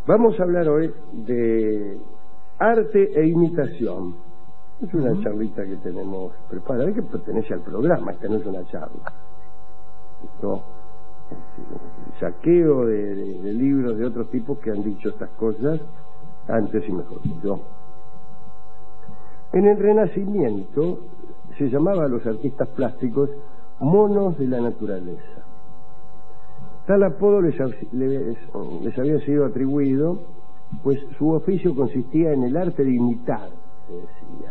Vamos a hablar hoy de arte e imitación. Es una charlita que tenemos preparada, que pertenece al programa, esta no es una charla. Esto es el saqueo de libros de otros tipos que han dicho estas cosas antes y mejor que yo. En el Renacimiento se llamaba a los artistas plásticos monos de la naturaleza. Tal apodo les había sido atribuido, pues su oficio consistía en el arte de imitar, se decía.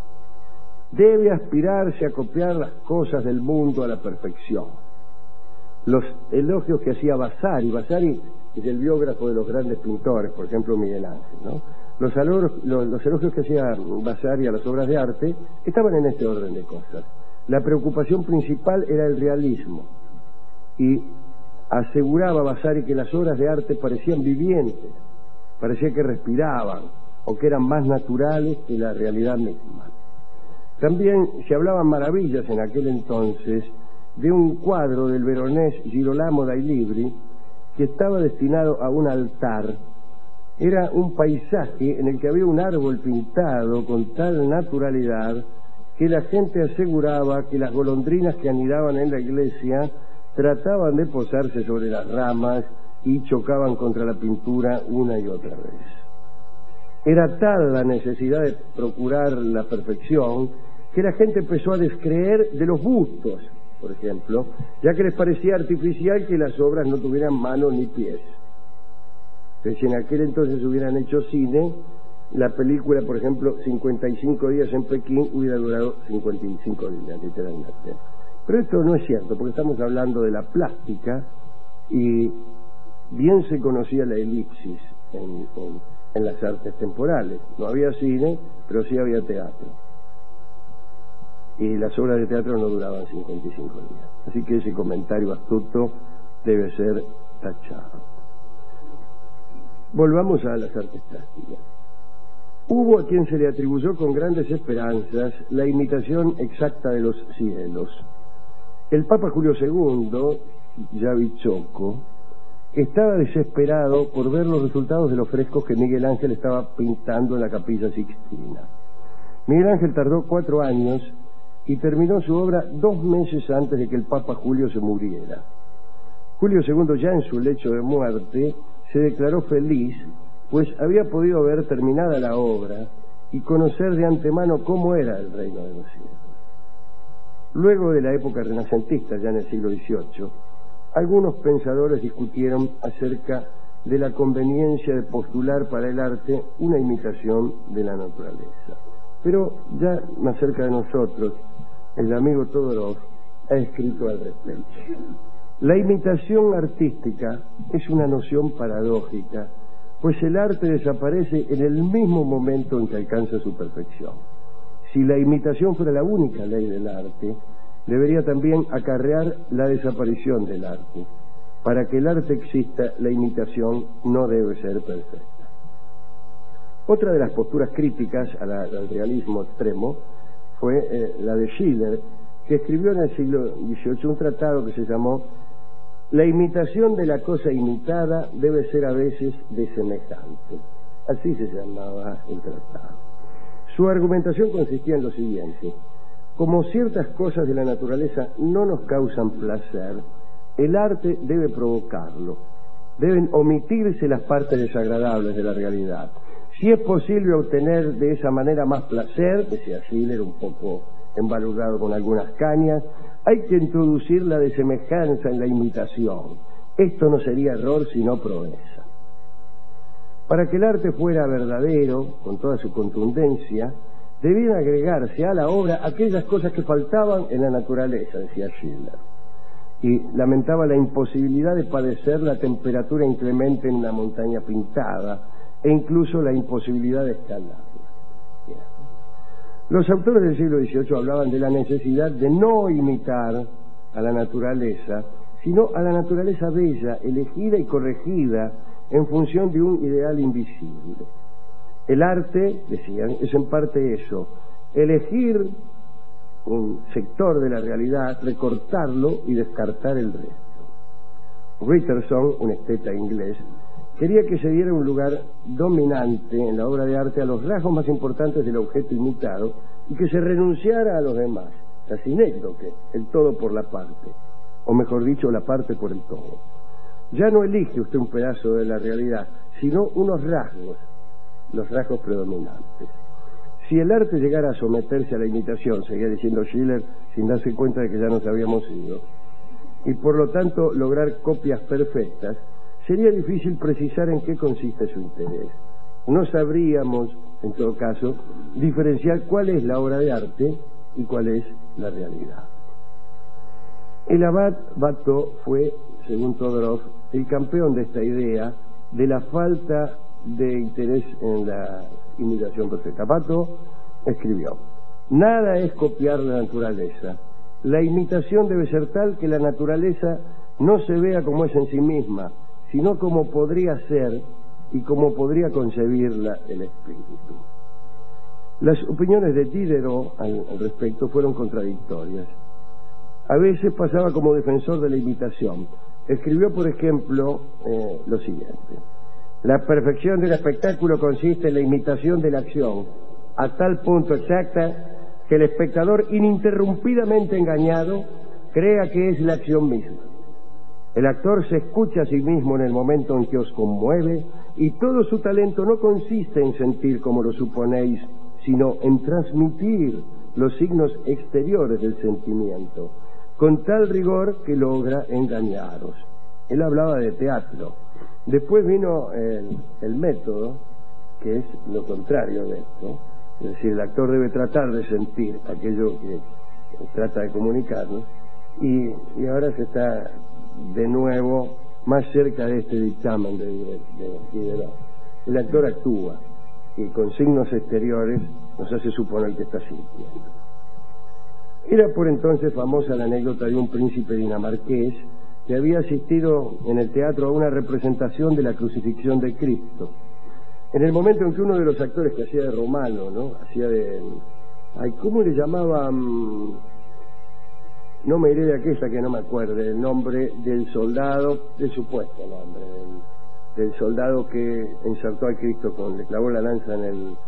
Debe aspirarse a copiar las cosas del mundo a la perfección. Los elogios que hacía Vasari es el biógrafo de los grandes pintores, por ejemplo Miguel Ángel, ¿no? Los elogios que hacía Vasari a las obras de arte estaban en este orden de cosas. La preocupación principal era el realismo, y aseguraba Vasari que las obras de arte parecían vivientes, parecía que respiraban o que eran más naturales que la realidad misma. También se hablaban maravillas en aquel entonces de un cuadro del veronés Girolamo dai Libri que estaba destinado a un altar. Era un paisaje en el que había un árbol pintado con tal naturalidad que la gente aseguraba que las golondrinas que anidaban en la iglesia trataban de posarse sobre las ramas y chocaban contra la pintura una y otra vez. Era tal la necesidad de procurar la perfección que la gente empezó a descreer de los bustos, por ejemplo, ya que les parecía artificial que las obras no tuvieran manos ni pies. Entonces, si en aquel entonces hubieran hecho cine, la película, por ejemplo, 55 días en Pekín, hubiera durado 55 días, literalmente. Pero esto no es cierto, porque estamos hablando de la plástica y bien se conocía la elipsis en las artes temporales. No había cine, pero sí había teatro. Y las obras de teatro no duraban 55 días. Así que ese comentario astuto debe ser tachado. Volvamos a las artes plásticas. Hubo a quien se le atribuyó con grandes esperanzas la imitación exacta de los cielos. El Papa Julio II, ya bichoco, estaba desesperado por ver los resultados de los frescos que Miguel Ángel estaba pintando en la Capilla Sixtina. Miguel Ángel tardó 4 años y terminó su obra 2 meses antes de que el Papa Julio se muriera. Julio II, ya en su lecho de muerte, se declaró feliz, pues había podido ver terminada la obra y conocer de antemano cómo era el reino de los cielos. Luego de la época renacentista, ya en el siglo XVIII, algunos pensadores discutieron acerca de la conveniencia de postular para el arte una imitación de la naturaleza. Pero ya más cerca de nosotros, el amigo Todorov ha escrito al respecto. La imitación artística es una noción paradójica, pues el arte desaparece en el mismo momento en que alcanza su perfección. Si la imitación fuera la única ley del arte, debería también acarrear la desaparición del arte. Para que el arte exista, la imitación no debe ser perfecta. Otra de las posturas críticas al realismo extremo fue la de Schiller, que escribió en el siglo XVIII un tratado que se llamó La imitación de la cosa imitada debe ser a veces desemejante. Así se llamaba el tratado. Su argumentación consistía en lo siguiente: como ciertas cosas de la naturaleza no nos causan placer, el arte debe provocarlo. Deben omitirse las partes desagradables de la realidad. Si es posible obtener de esa manera más placer, decía Schiller, un poco embalurdado con algunas cañas, hay que introducir la desemejanza en la imitación. Esto no sería error sino proeza. Para que el arte fuera verdadero, con toda su contundencia, debían agregarse a la obra aquellas cosas que faltaban en la naturaleza, decía Schiller. Y lamentaba la imposibilidad de padecer la temperatura inclemente en una montaña pintada, e incluso la imposibilidad de escalarla. Los autores del siglo XVIII hablaban de la necesidad de no imitar a la naturaleza, sino a la naturaleza bella, elegida y corregida en función de un ideal invisible. El arte, decían, es en parte eso: elegir un sector de la realidad, recortarlo y descartar el resto. Richardson, un esteta inglés, Quería que se diera un lugar dominante en la obra de arte a los rasgos más importantes del objeto imitado y que se renunciara a los demás, la sinécdoque, el todo por la parte, o mejor dicho, la parte por el todo. Ya no elige usted un pedazo de la realidad, sino unos rasgos, los rasgos predominantes. Si el arte llegara a someterse a la imitación, seguía diciendo Schiller, sin darse cuenta de que ya nos habíamos ido, y por lo tanto lograr copias perfectas, sería difícil precisar en qué consiste su interés. No sabríamos, en todo caso, diferenciar cuál es la obra de arte y cuál es la realidad. El abad Watteau fue, según Todorov, el campeón de esta idea de la falta de interés en la imitación perfecta. Watteau escribió: nada es copiar la naturaleza. La imitación debe ser tal que la naturaleza no se vea como es en sí misma, sino como podría ser y como podría concebirla el espíritu. Las opiniones de Diderot al respecto fueron contradictorias. A veces pasaba como defensor de la imitación. Escribió, por ejemplo, lo siguiente: la perfección del espectáculo consiste en la imitación de la acción, a tal punto exacta que el espectador, ininterrumpidamente engañado, crea que es la acción misma. El actor se escucha a sí mismo en el momento en que os conmueve, y todo su talento no consiste en sentir como lo suponéis, sino en transmitir los signos exteriores del sentimiento, con tal rigor que logra engañaros. Él hablaba de teatro. Después vino el método, que es lo contrario de esto. Es decir, el actor debe tratar de sentir aquello que trata de comunicarnos, y ahora se está de nuevo más cerca de este dictamen de Diderot. El actor actúa y con signos exteriores nos hace suponer que está sintiendo. Era por entonces famosa la anécdota de un príncipe dinamarqués que había asistido en el teatro a una representación de la crucifixión de Cristo. En el momento en que uno de los actores que hacía de Romano, ¿no? Hacía de... Ay, ¿cómo le llamaban? No me iré de aquella que no me acuerdo el nombre del soldado, del supuesto nombre, del soldado que ensartó a Cristo le clavó la lanza en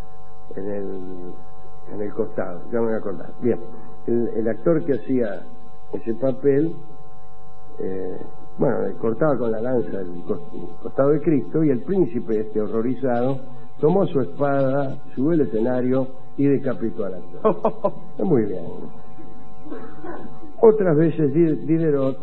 el costado, ya me voy a acordar. Bien, el actor que hacía ese papel, cortaba con la lanza el costado de Cristo, y el príncipe, horrorizado, tomó su espada, subió al escenario y decapitó al actor. Muy bien. Otras veces Diderot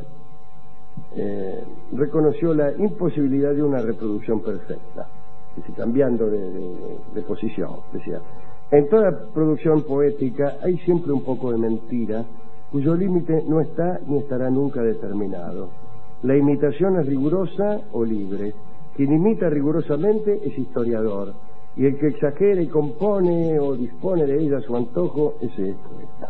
reconoció la imposibilidad de una reproducción perfecta, es decir, cambiando de posición. Decía: en toda producción poética hay siempre un poco de mentira, cuyo límite no está ni estará nunca determinado. La imitación es rigurosa o libre. Quien imita rigurosamente es historiador, y el que exagera y compone o dispone de ella a su antojo, ese es poeta.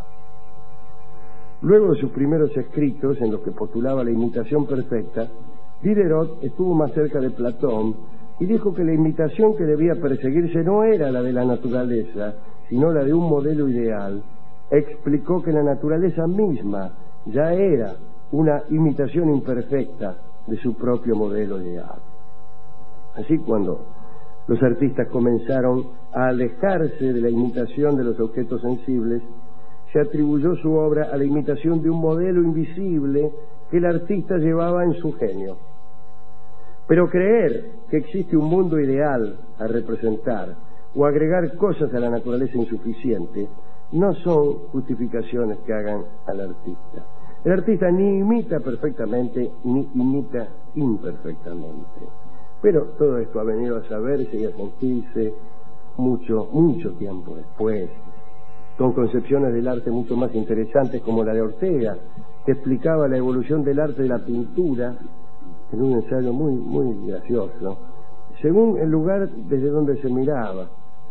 Luego de sus primeros escritos, en los que postulaba la imitación perfecta, Diderot estuvo más cerca de Platón y dijo que la imitación que debía perseguirse no era la de la naturaleza, sino la de un modelo ideal. Explicó que la naturaleza misma ya era una imitación imperfecta de su propio modelo ideal. Así, cuando los artistas comenzaron a alejarse de la imitación de los objetos sensibles, se atribuyó su obra a la imitación de un modelo invisible que el artista llevaba en su genio. Pero creer que existe un mundo ideal a representar o agregar cosas a la naturaleza insuficiente no son justificaciones que hagan al artista. El artista ni imita perfectamente ni imita imperfectamente. Pero todo esto ha venido a saberse y a sentirse mucho tiempo después, con concepciones del arte mucho más interesantes, como la de Ortega, que explicaba la evolución del arte de la pintura en un ensayo muy gracioso, según el lugar desde donde se miraba.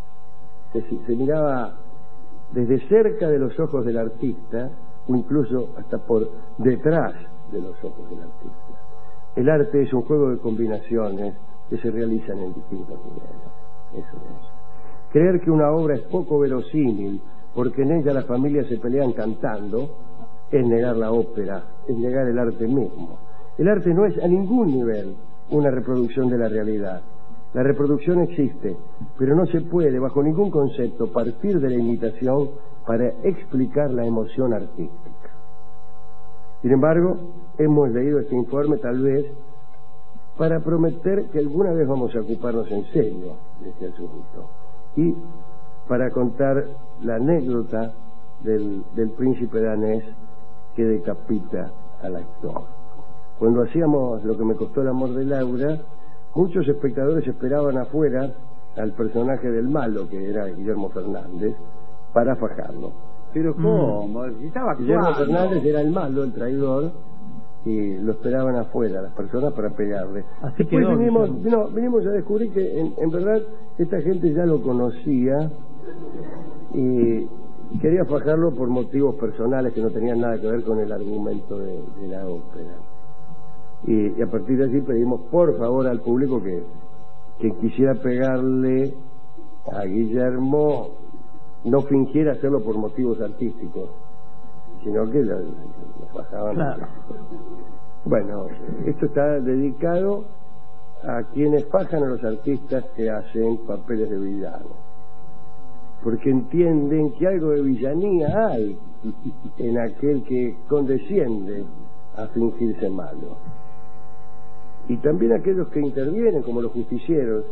Se miraba desde cerca de los ojos del artista, o incluso hasta por detrás de los ojos del artista. El arte es un juego de combinaciones que se realizan en distintos niveles. Eso es. Creer que una obra es poco verosímil porque en ella las familias se pelean cantando es negar la ópera, es negar el arte mismo. El arte no es a ningún nivel una reproducción de la realidad. La reproducción existe, pero no se puede, bajo ningún concepto, partir de la imitación para explicar la emoción artística. Sin embargo, hemos leído este informe tal vez para prometer que alguna vez vamos a ocuparnos en serio de este asunto y para contar la anécdota del príncipe danés que decapita al actor. Cuando hacíamos Lo que me costó el amor de Laura, muchos espectadores esperaban afuera al personaje del malo, que era Guillermo Fernández, para fajarlo. Pero ¿cómo? Estaba actuando. Guillermo Fernández era el malo, el traidor, y lo esperaban afuera las personas para pegarle. Así Después quedó, vinimos a descubrir que en verdad esta gente ya lo conocía y quería fajarlo por motivos personales que no tenían nada que ver con el argumento de la ópera. Y a partir de allí pedimos por favor al público que quisiera pegarle a Guillermo no fingiera hacerlo por motivos artísticos, sino que lo fajaban. Claro. Bueno, esto está dedicado a quienes fajan a los artistas que hacen papeles de villano, porque entienden que algo de villanía hay en aquel que condesciende a fingirse malo. Y también aquellos que intervienen, como los justicieros,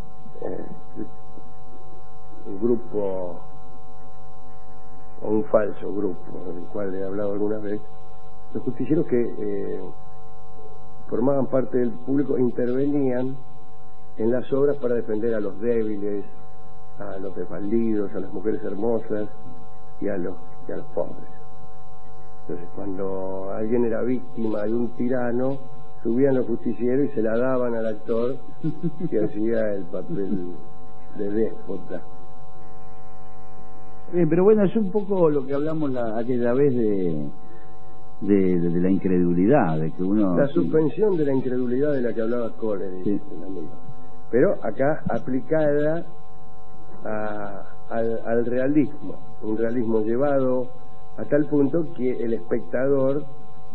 un grupo, o un falso grupo, del cual he hablado alguna vez, los justicieros que formaban parte del público intervenían en las obras para defender a los débiles, a los desvalidos, a las mujeres hermosas y a los pobres. Entonces, cuando alguien era víctima de un tirano, subían los justicieros y se la daban al actor que hacía el papel de déspota. Pero bueno, es un poco lo que hablamos aquella vez de la incredulidad, de que uno... La suspensión de la incredulidad de la que hablaba Coleridge, sí. Pero acá aplicada al realismo, un realismo llevado a tal punto que el espectador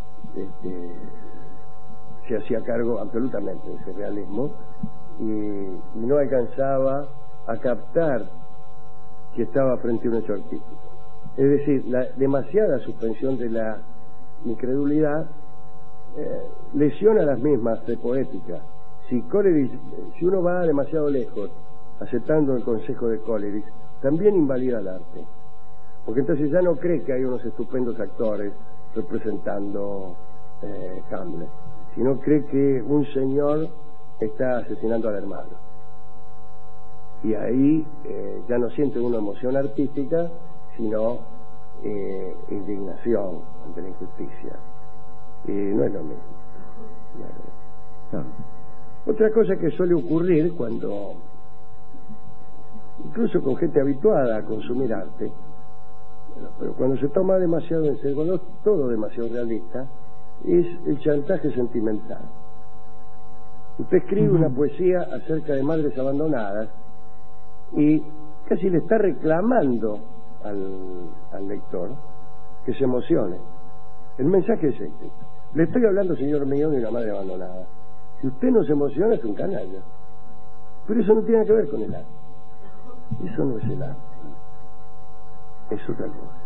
se hacía cargo absolutamente de ese realismo y no alcanzaba a captar que estaba frente a un hecho artístico. Es decir, la demasiada suspensión de la incredulidad lesiona las mismas de poética. Si uno va demasiado lejos aceptando el consejo de Coleridge, también invalida el arte, porque entonces ya no cree que hay unos estupendos actores representando Hamlet, sino cree que un señor está asesinando al hermano. Y ahí ya no siente una emoción artística, sino indignación ante la injusticia. Y no es lo mismo. No. Otra cosa que suele ocurrir cuando, incluso con gente habituada a consumir arte, pero cuando se toma demasiado en serio, cuando es todo demasiado realista, es el chantaje sentimental. Usted escribe una poesía acerca de madres abandonadas y casi le está reclamando al lector que se emocione. El mensaje es este: le estoy hablando, señor mío, de una madre abandonada. Si usted no se emociona, es un canalla. Pero eso no tiene que ver con el arte. Eso no es el arte, es otra cosa.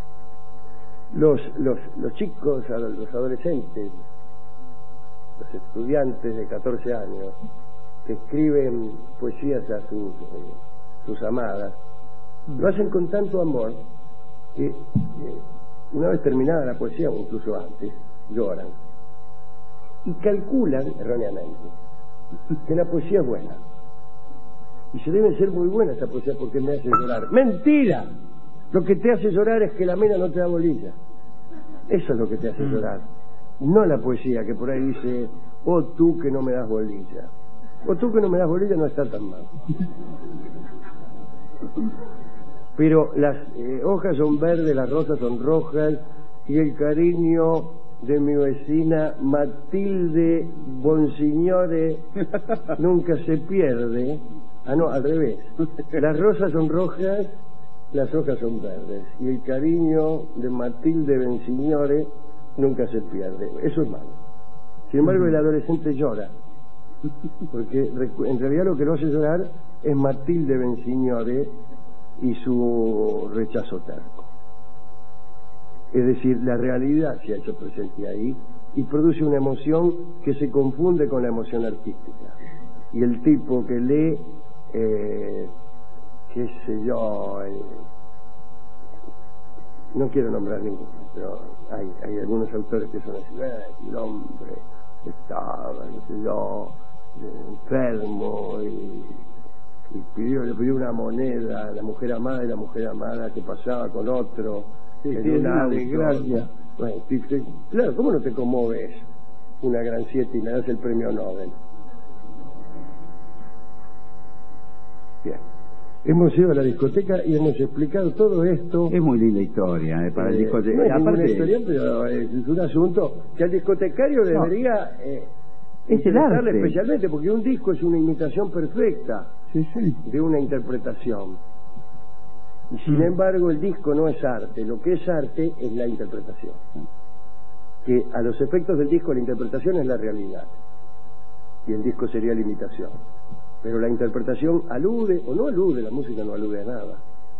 Los chicos, los adolescentes, los estudiantes de 14 años que escriben poesías a sus amadas, lo hacen con tanto amor que una vez terminada la poesía, o incluso antes, lloran y calculan erróneamente que la poesía es buena y se debe ser muy buena esa poesía porque me hace llorar. ¡Mentira! Lo que te hace llorar es que la mina no te da bolilla. Eso es lo que te hace llorar, no la poesía que por ahí dice: oh tú que no me das bolilla. O tú que no me das bolilla no está tan mal. Pero las hojas son verdes, las rosas son rojas, y el cariño de mi vecina Matilde Bonsignore nunca se pierde. Ah, no, al revés. Las rosas son rojas, las hojas son verdes, y el cariño de Matilde Bonsignore nunca se pierde. Eso es malo. Sin embargo, el adolescente llora Porque en realidad lo que lo hace llorar es Matilde Bensignore y su rechazo terco. Es decir, la realidad se ha hecho presente ahí y produce una emoción que se confunde con la emoción artística. Y el tipo que lee, qué sé yo, no quiero nombrar ninguno, pero hay algunos autores que son así, el hombre estaba, no sé yo, enfermo y le pidió una moneda a la mujer amada, y la mujer amada que pasaba con otro, en una desgracia. Bueno, claro, ¿cómo no te conmoves una gran siete y le das el premio Nobel? Bien. Hemos ido a la discoteca y hemos explicado todo esto. Es muy linda historia para el discoteca. No es aparte, historia, pero es un asunto que al discotecario debería es el arte, especialmente, porque un disco es una imitación perfecta de una interpretación. Y sin embargo el disco no es arte, lo que es arte es la interpretación. Que a los efectos del disco la interpretación es la realidad y el disco sería la imitación. Pero la interpretación alude o no alude, la música no alude a nada.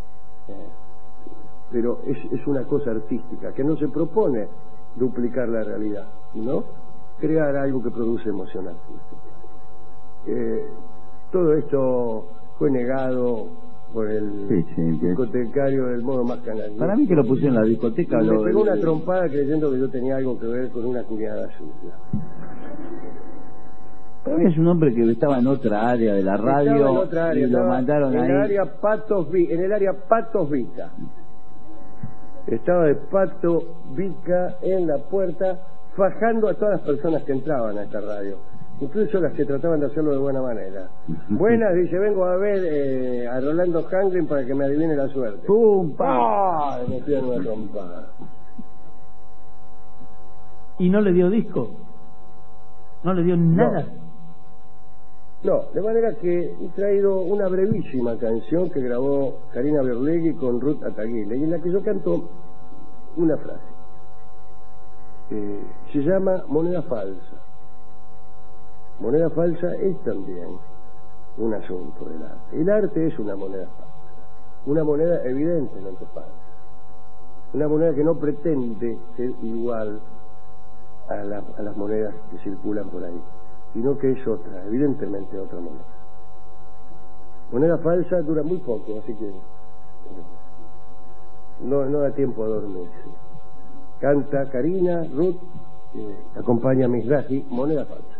Pero es una cosa artística que no se propone duplicar la realidad, sino crear algo que produce emoción artística. Todo esto fue negado por el discotecario del modo más canal. Para mí que lo pusieron en la discoteca. Me pegó una trompada creyendo que yo tenía algo que ver con una cuñada suya. Para mí es un hombre que estaba en otra área de la radio, en otra área, y lo mandaron en ahí. En el área Patos Vica. Estaba de Pato Vica en la puerta, fajando a todas las personas que entraban a esta radio, incluso las que trataban de hacerlo de buena manera. Buenas, dice, vengo a ver a Rolando Hangren para que me adivine la suerte. ¡Pum! ¡Ah! Me tiran una trompada. ¿Y no le dio disco? ¿No le dio nada? No, de manera que he traído una brevísima canción que grabó Karina Berlegui con Ruth Ataguile, y en la que yo canto una frase. Se llama Moneda Falsa. Moneda falsa es también un asunto del arte. El arte es una moneda falsa, una moneda evidentemente falsa, una moneda que no pretende ser igual a las monedas que circulan por ahí, sino que es otra, evidentemente otra moneda. Moneda falsa dura muy poco, así que no da tiempo a dormirse. Canta Karina, Ruth, acompaña a Mizrahi, Moneda Falsa.